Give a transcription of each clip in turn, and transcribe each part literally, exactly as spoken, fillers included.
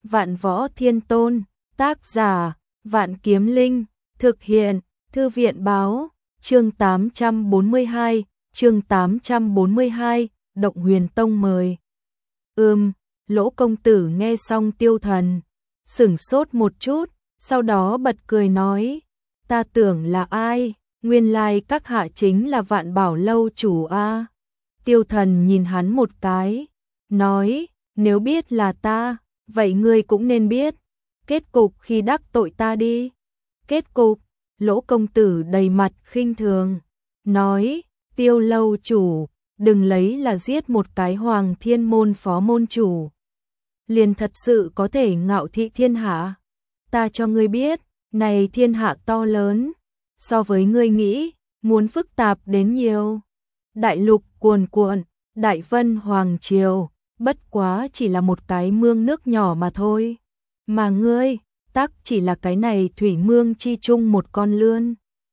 Vạn Võ Thiên Tôn, tác giả, Vạn Kiếm Linh, thực hiện, Thư viện báo, chương tám trăm bốn mươi hai, chương tám trăm bốn mươi hai, Động Huyền Tông mời. Ừm, Lỗ công tử nghe xong Tiêu Thần, sửng sốt một chút, sau đó bật cười nói, ta tưởng là ai, nguyên lai các hạ chính là Vạn Bảo lâu chủ a. Tiêu Thần nhìn hắn một cái, nói, nếu biết là ta, vậy ngươi cũng nên biết, kết cục khi đắc tội ta đi. Kết cục, Lỗ công tử đầy mặt khinh thường, nói, Tiêu lâu chủ, đừng lấy là giết một cái Hoàng Thiên môn phó môn chủ, liền thật sự có thể ngạo thị thiên hạ. Ta cho ngươi biết, này thiên hạ to lớn, so với ngươi nghĩ, muốn phức tạp đến nhiều. Đại lục cuồn cuộn, Đại Vân Hoàng Triều, bất quá chỉ là một cái mương nước nhỏ mà thôi. Mà ngươi, tắc chỉ là cái này thủy mương chi chung một con lươn.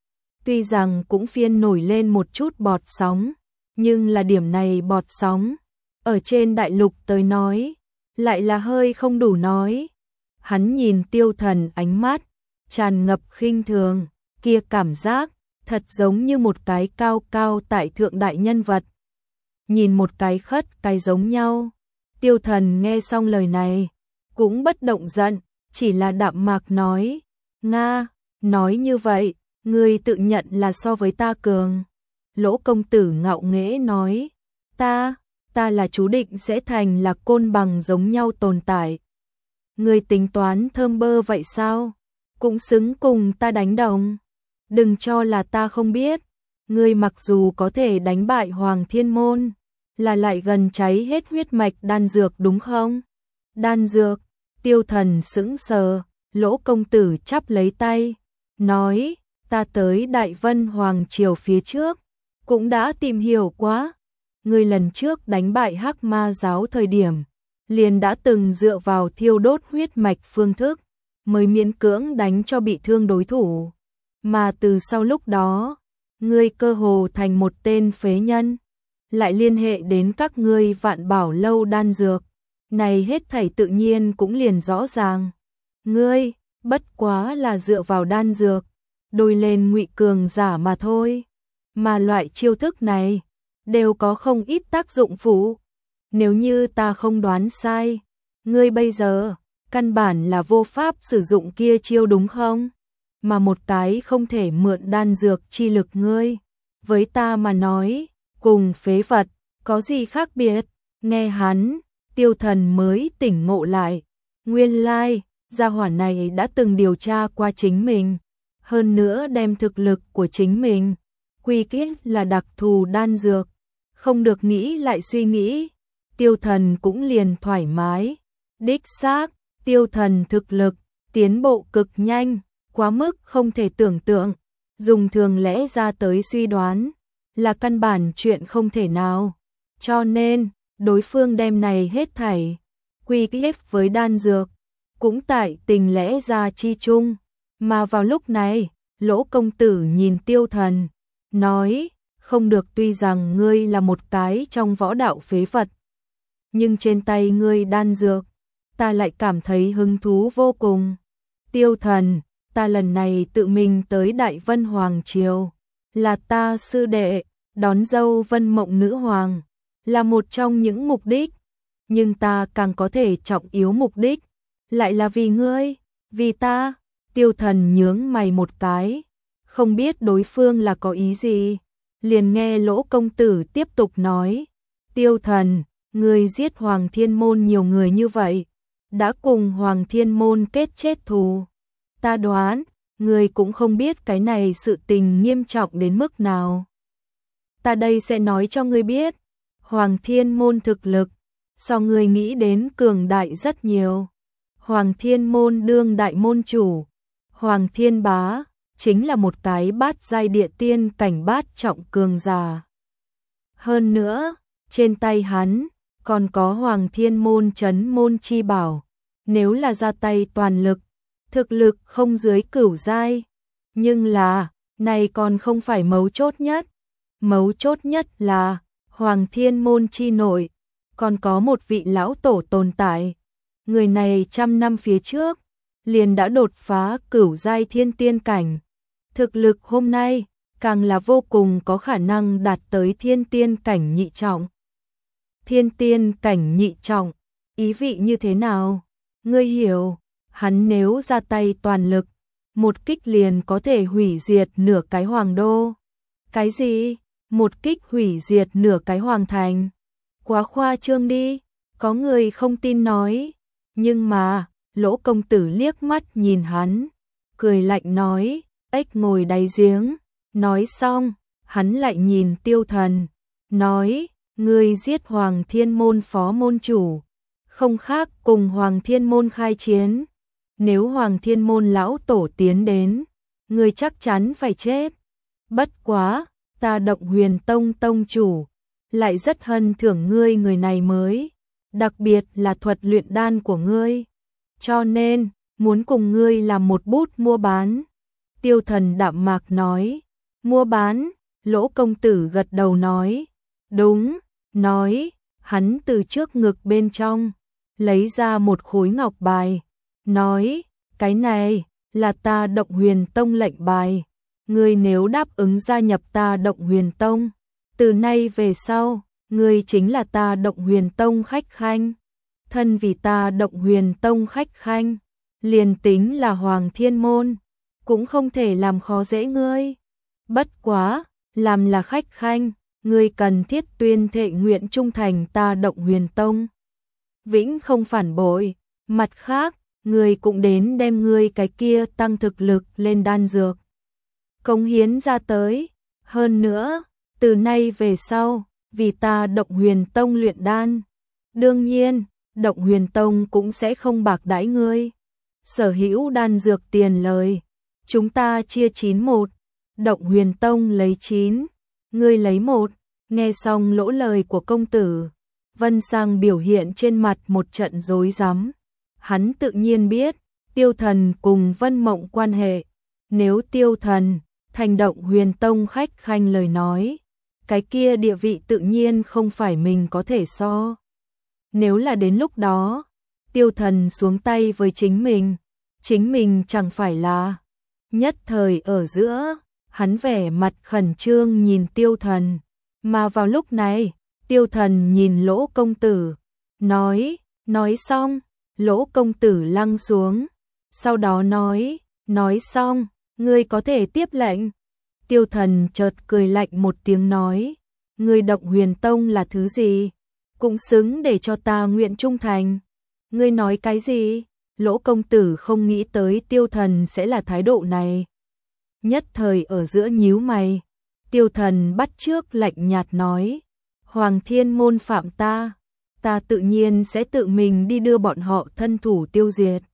Tuy rằng cũng phiên nổi lên một chút bọt sóng, nhưng là điểm này bọt sóng, ở trên đại lục tới nói, lại là hơi không đủ nói. Hắn nhìn Tiêu Thần ánh mắt, tràn ngập khinh thường, kia cảm giác, thật giống như một cái cao cao tại thượng đại nhân vật. Nhìn một cái khất cái giống nhau. Tiêu Thần nghe xong lời này, cũng bất động giận, chỉ là đạm mạc nói, Nga, nói như vậy, ngươi tự nhận là so với ta cường. Lỗ công tử ngạo nghễ nói, ta, ta là chú định sẽ thành là côn bằng giống nhau tồn tại. Ngươi tính toán thơm bơ vậy sao? Cũng xứng cùng ta đánh đồng. Đừng cho là ta không biết, ngươi mặc dù có thể đánh bại Hoàng Thiên môn, là lại gần cháy hết huyết mạch đan dược đúng không? Đan dược, Tiêu Thần sững sờ, Lỗ công tử chắp lấy tay, nói, ta tới Đại Vân Hoàng Triều phía trước, cũng đã tìm hiểu quá. Ngươi lần trước đánh bại Hắc Ma giáo thời điểm, liền đã từng dựa vào thiêu đốt huyết mạch phương thức, mới miễn cưỡng đánh cho bị thương đối thủ. Mà từ sau lúc đó, ngươi cơ hồ thành một tên phế nhân, lại liên hệ đến các ngươi Vạn Bảo lâu đan dược, này hết thảy tự nhiên cũng liền rõ ràng. Ngươi, bất quá là dựa vào đan dược, đôi lên ngụy cường giả mà thôi, mà loại chiêu thức này, đều có không ít tác dụng phụ. Nếu như ta không đoán sai, ngươi bây giờ, căn bản là vô pháp sử dụng kia chiêu đúng không? Mà một cái không thể mượn đan dược chi lực ngươi, với ta mà nói, cùng phế vật, có gì khác biệt? Nghe hắn, Tiêu Thần mới tỉnh ngộ lại. Nguyên lai, gia hỏa này đã từng điều tra qua chính mình, hơn nữa đem thực lực của chính mình, quy kết là đặc thù đan dược, không được nghĩ lại suy nghĩ. Tiêu Thần cũng liền thoải mái. Đích xác, Tiêu Thần thực lực, tiến bộ cực nhanh, quá mức không thể tưởng tượng, dùng thường lẽ ra tới suy đoán, là căn bản chuyện không thể nào. Cho nên, đối phương đem này hết thảy, quy kết với đan dược, cũng tại tình lẽ ra chi chung. Mà vào lúc này, Lỗ công tử nhìn Tiêu Thần, nói, không được, tuy rằng ngươi là một cái trong võ đạo phế vật, nhưng trên tay ngươi đan dược, ta lại cảm thấy hứng thú vô cùng. Tiêu Thần, ta lần này tự mình tới Đại Vân Hoàng Triều, là ta sư đệ, đón dâu Vân Mộng Nữ Hoàng, là một trong những mục đích, nhưng ta càng có thể trọng yếu mục đích, lại là vì ngươi, vì ta. Tiêu Thần nhướng mày một cái, không biết đối phương là có ý gì, liền nghe Lỗ công tử tiếp tục nói, Tiêu Thần, ngươi giết Hoàng Thiên môn nhiều người như vậy, đã cùng Hoàng Thiên môn kết chết thù. Ta đoán, ngươi cũng không biết cái này sự tình nghiêm trọng đến mức nào. Ta đây sẽ nói cho ngươi biết, Hoàng Thiên môn thực lực, so ngươi nghĩ đến cường đại rất nhiều. Hoàng Thiên môn đương đại môn chủ, Hoàng Thiên bá, chính là một cái bát giai địa tiên cảnh bát trọng cường giả. Hơn nữa, trên tay hắn, còn có Hoàng Thiên môn trấn môn chi bảo, nếu là ra tay toàn lực, thực lực không dưới cửu giai. Nhưng là, này còn không phải mấu chốt nhất. Mấu chốt nhất là, Hoàng Thiên môn chi nội, còn có một vị lão tổ tồn tại. người này trăm năm phía trước liền đã đột phá cửu giai thiên tiên cảnh. Thực lực hôm nay càng là vô cùng có khả năng đạt tới thiên tiên cảnh nhị trọng. Thiên tiên cảnh nhị trọng, ý vị như thế nào? Ngươi hiểu, hắn nếu ra tay toàn lực, một kích liền có thể hủy diệt nửa cái hoàng đô. Cái gì? Một kích hủy diệt nửa cái hoàng thành? Quá khoa trương đi, có người không tin nói. Nhưng mà, Lỗ công tử liếc mắt nhìn hắn, cười lạnh nói, ếch ngồi đáy giếng. Nói xong, hắn lại nhìn Tiêu Thần, nói, ngươi giết Hoàng Thiên Môn phó môn chủ, không khác cùng Hoàng Thiên Môn khai chiến. Nếu Hoàng Thiên Môn lão tổ tiến đến, ngươi chắc chắn phải chết. Bất quá, ta Động Huyền Tông tông chủ, lại rất hân thưởng ngươi người này mới, đặc biệt là thuật luyện đan của ngươi. Cho nên, muốn cùng ngươi làm một bút mua bán. Tiêu Thần đạm mạc nói, mua bán, Lỗ công tử gật đầu nói, đúng, nói, hắn từ trước ngực bên trong, lấy ra một khối ngọc bài, nói, cái này, là ta Động Huyền Tông lệnh bài, ngươi nếu đáp ứng gia nhập ta Động Huyền Tông, từ nay về sau, ngươi chính là ta Động Huyền Tông khách khanh. Thân vì ta Động Huyền Tông khách khanh, liền tính là Hoàng Thiên Môn, cũng không thể làm khó dễ ngươi. Bất quá, làm là khách khanh, ngươi cần thiết tuyên thệ nguyện trung thành ta Động Huyền Tông. Vĩnh không phản bội, mặt khác, ngươi cũng đến đem ngươi cái kia tăng thực lực lên đan dược. Cống hiến ra tới, hơn nữa, từ nay về sau, vì ta Động Huyền Tông luyện đan. Đương nhiên, Động Huyền Tông cũng sẽ không bạc đãi ngươi. Sở hữu đan dược tiền lời, chúng ta chia chín một. Động Huyền Tông lấy chín, ngươi lấy một. Nghe xong lỗ lời của công tử, Vân Sang biểu hiện trên mặt một trận rối rắm. Hắn tự nhiên biết, Tiêu Thần cùng Vân Mộng quan hệ. Nếu Tiêu Thần thành Động Huyền Tông khách khanh lời nói, cái kia địa vị tự nhiên không phải mình có thể so. Nếu là đến lúc đó, Tiêu Thần xuống tay với chính mình, chính mình chẳng phải là. Nhất thời ở giữa, hắn vẻ mặt khẩn trương nhìn Tiêu Thần, mà vào lúc này, Tiêu Thần nhìn Lỗ công tử, nói, nói xong, Lỗ công tử lăng xuống, sau đó nói, nói xong, ngươi có thể tiếp lệnh. Tiêu Thần chợt cười lạnh một tiếng nói, ngươi Động Huyền Tông là thứ gì? Cũng xứng để cho ta nguyện trung thành. Ngươi nói cái gì? Lỗ công tử không nghĩ tới Tiêu Thần sẽ là thái độ này. Nhất thời ở giữa nhíu mày, Tiêu Thần bắt chước lạnh nhạt nói, Hoàng Thiên Môn phạm ta, ta tự nhiên sẽ tự mình đi đưa bọn họ thân thủ tiêu diệt.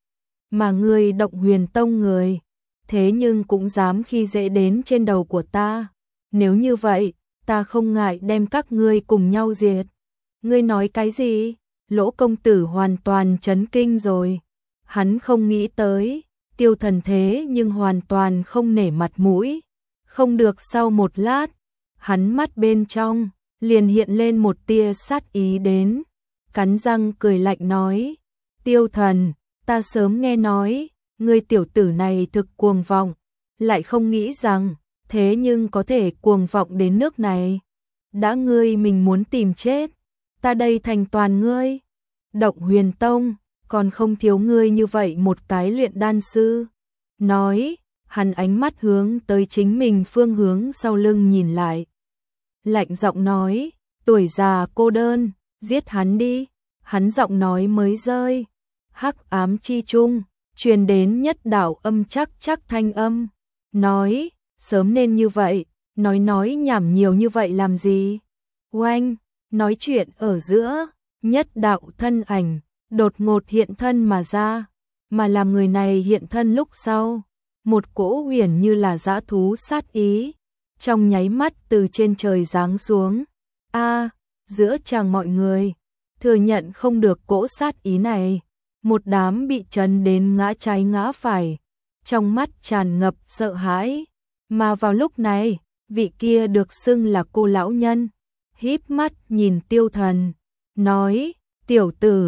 Mà ngươi Động Huyền Tông người, thế nhưng cũng dám khi dễ đến trên đầu của ta. Nếu như vậy, ta không ngại đem các ngươi cùng nhau diệt. Ngươi nói cái gì? Lỗ công tử hoàn toàn chấn kinh rồi. Hắn không nghĩ tới, Tiêu Thần thế nhưng hoàn toàn không nể mặt mũi. Không được, sau một lát, hắn mắt bên trong liền hiện lên một tia sát ý đến, cắn răng cười lạnh nói, Tiêu Thần, ta sớm nghe nói, ngươi tiểu tử này thực cuồng vọng, lại không nghĩ rằng, thế nhưng có thể cuồng vọng đến nước này. Đã ngươi mình muốn tìm chết, ta đây thành toàn ngươi. Động Huyền Tông, còn không thiếu ngươi như vậy một cái luyện đan sư. Nói, hắn ánh mắt hướng tới chính mình phương hướng sau lưng nhìn lại. Lạnh giọng nói, tuổi già cô đơn, giết hắn đi. Hắn giọng nói mới rơi, hắc ám chi trung, truyền đến nhất đạo âm chắc chắc thanh âm. Nói, sớm nên như vậy, nói nói nhảm nhiều như vậy làm gì? Oanh, nói chuyện ở giữa, nhất đạo thân ảnh, đột ngột hiện thân mà ra, mà làm người này hiện thân lúc sau. Một cỗ huyền như là dã thú sát ý, trong nháy mắt từ trên trời giáng xuống. A, giữa chàng mọi người, thừa nhận không được cỗ sát ý này. Một đám bị chấn đến ngã trái ngã phải, trong mắt tràn ngập sợ hãi. Mà vào lúc này, vị kia được xưng là cô lão nhân, híp mắt nhìn Tiêu Thần, nói, tiểu tử,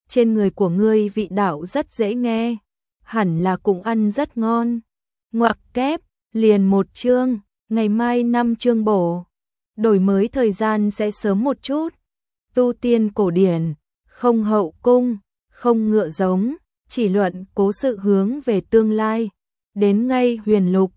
trên người của ngươi vị đạo rất dễ nghe, hẳn là cũng ăn rất ngon. Ngoặc kép, liền một chương, ngày mai năm chương bổ. Đổi mới thời gian sẽ sớm một chút. Tu tiên cổ điển, không hậu cung, không ngựa giống, chỉ luận cố sự hướng về tương lai. Đến ngay huyền lục,